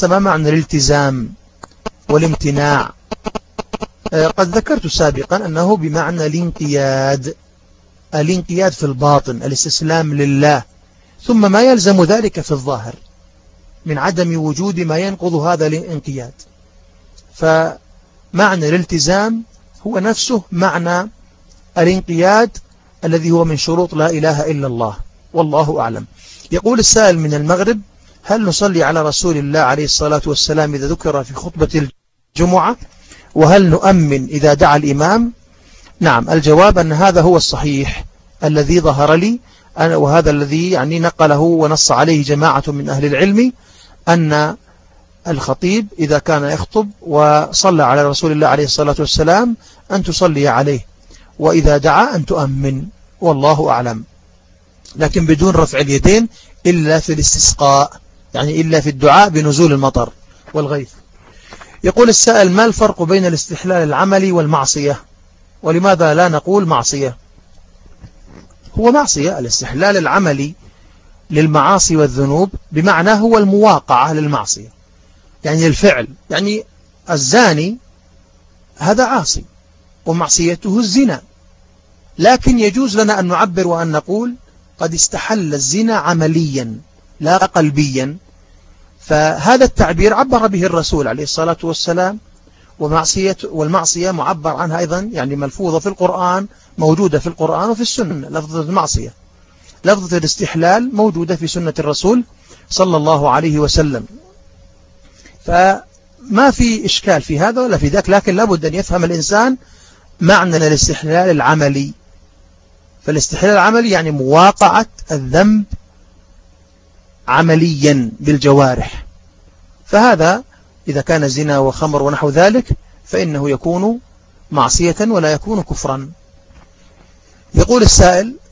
هسه ما معنى الالتزام والامتناع؟ قد ذكرت سابقا أنه بمعنى الانقياد في الباطن، الاستسلام لله، ثم ما يلزم ذلك في الظاهر من عدم وجود ما ينقض هذا الانقياد. فمعنى الالتزام هو نفسه معنى الانقياد الذي هو من شروط لا إله إلا الله، والله أعلم. يقول السائل من المغرب: هل نصلي على رسول الله عليه الصلاة والسلام إذا ذكر في خطبة الجمعة؟ وهل نؤمن إذا دعا الإمام؟ نعم، الجواب أن هذا هو الصحيح الذي ظهر لي، وهذا الذي يعني نقله ونص عليه جماعة من أهل العلم، أن الخطيب إذا كان يخطب وصلى على رسول الله عليه الصلاة والسلام أن تصلي عليه، وإذا دعا أن تؤمن، والله أعلم. لكن بدون رفع اليدين إلا في الاستسقاء، يعني إلا في الدعاء بنزول المطر والغيث. يقول السائل: ما الفرق بين الاستحلال العملي والمعصية؟ ولماذا لا نقول معصية؟ هو معصية. الاستحلال العملي للمعاصي والذنوب بمعنى هو المواقعة للمعصية، يعني الفعل، يعني الزاني هذا عاصي ومعصيته الزنا، لكن يجوز لنا أن نعبر وأن نقول قد استحل الزنا عمليا لا قلبيا، فهذا التعبير عبر به الرسول عليه الصلاة والسلام. والمعصية معبر عنها أيضا، يعني ملفوظة في القرآن، موجودة في القرآن وفي السنة. لفظة المعصية، لفظة الاستحلال موجودة في سنة الرسول صلى الله عليه وسلم، فما في إشكال في هذا ولا في ذاك، لكن لابد أن يفهم الإنسان معنى الاستحلال العملي. فالاستحلال العملي يعني مواقعة الذنب عمليا بالجوارح، فهذا إذا كان زنا وخمر ونحو ذلك فإنه يكون معصية ولا يكون كفرا. يقول السائل: